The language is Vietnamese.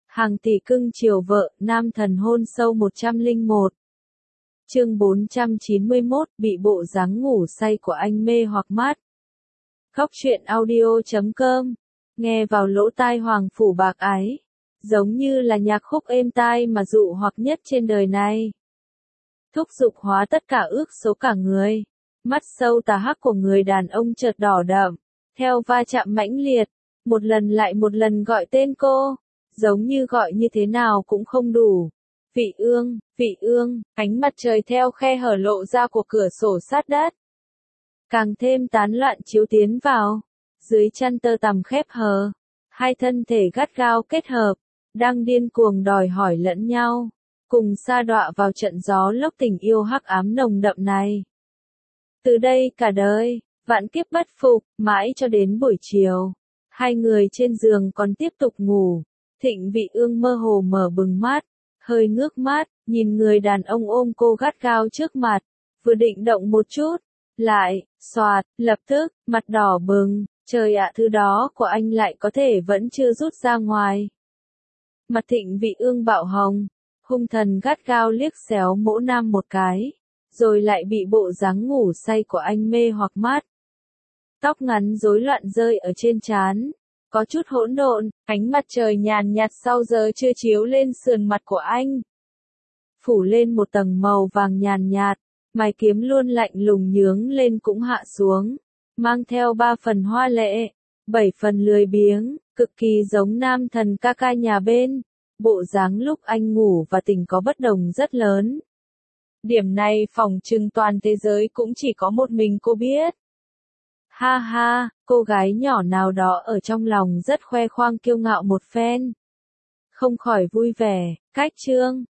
Hàng tỷ cưng chiều vợ, nam thần hôn sâu 101. Chương 491, bị bộ dáng ngủ say của anh mê hoặc mát. Khóc chuyện audio.com. Nghe vào lỗ tai Hoàng Phủ Bạc Ái, giống như là nhạc khúc êm tai mà dụ hoặc nhất trên đời này. Thúc giục hóa tất cả ước số cả người. Mắt sâu tà hắc của người đàn ông chợt đỏ đậm, theo va chạm mãnh liệt, một lần lại một lần gọi tên cô, giống như gọi như thế nào cũng không đủ. Vị ương, ánh mặt trời theo khe hở lộ ra của cửa sổ sát đất, càng thêm tán loạn chiếu tiến vào. Dưới chăn tơ tằm khép hờ, hai thân thể gắt gao kết hợp, đang điên cuồng đòi hỏi lẫn nhau, cùng sa đọa vào trận gió lốc tình yêu hắc ám nồng đậm này. Từ đây cả đời, vạn kiếp bất phục, mãi cho đến buổi chiều, hai người trên giường còn tiếp tục ngủ. Thịnh Vị Ương mơ hồ mở bừng mắt, hơi ngước mắt, nhìn người đàn ông ôm cô gắt gao trước mặt, vừa định động một chút, lại, xoạt, lập tức, mặt đỏ bừng, trời ạ, thứ đó của anh lại có thể vẫn chưa rút ra ngoài. Mặt Thịnh Vị Ương bạo hồng, hung thần gắt gao liếc xéo Mỗ Nam một cái, rồi lại bị bộ dáng ngủ say của anh mê hoặc mát. Tóc ngắn rối loạn rơi ở trên trán, có chút hỗn độn, ánh mặt trời nhàn nhạt sau giờ trưa chiếu lên sườn mặt của anh, phủ lên một tầng màu vàng nhàn nhạt, mày kiếm luôn lạnh lùng nhướng lên cũng hạ xuống, mang theo 3 phần hoa lệ, 7 phần lười biếng, cực kỳ giống nam thần ca ca nhà bên. Bộ dáng lúc anh ngủ và tỉnh có bất đồng rất lớn. Điểm này phỏng chừng toàn thế giới cũng chỉ có một mình cô biết. Ha ha, cô gái nhỏ nào đó ở trong lòng rất khoe khoang kiêu ngạo một phen. Không khỏi vui vẻ, cách chương.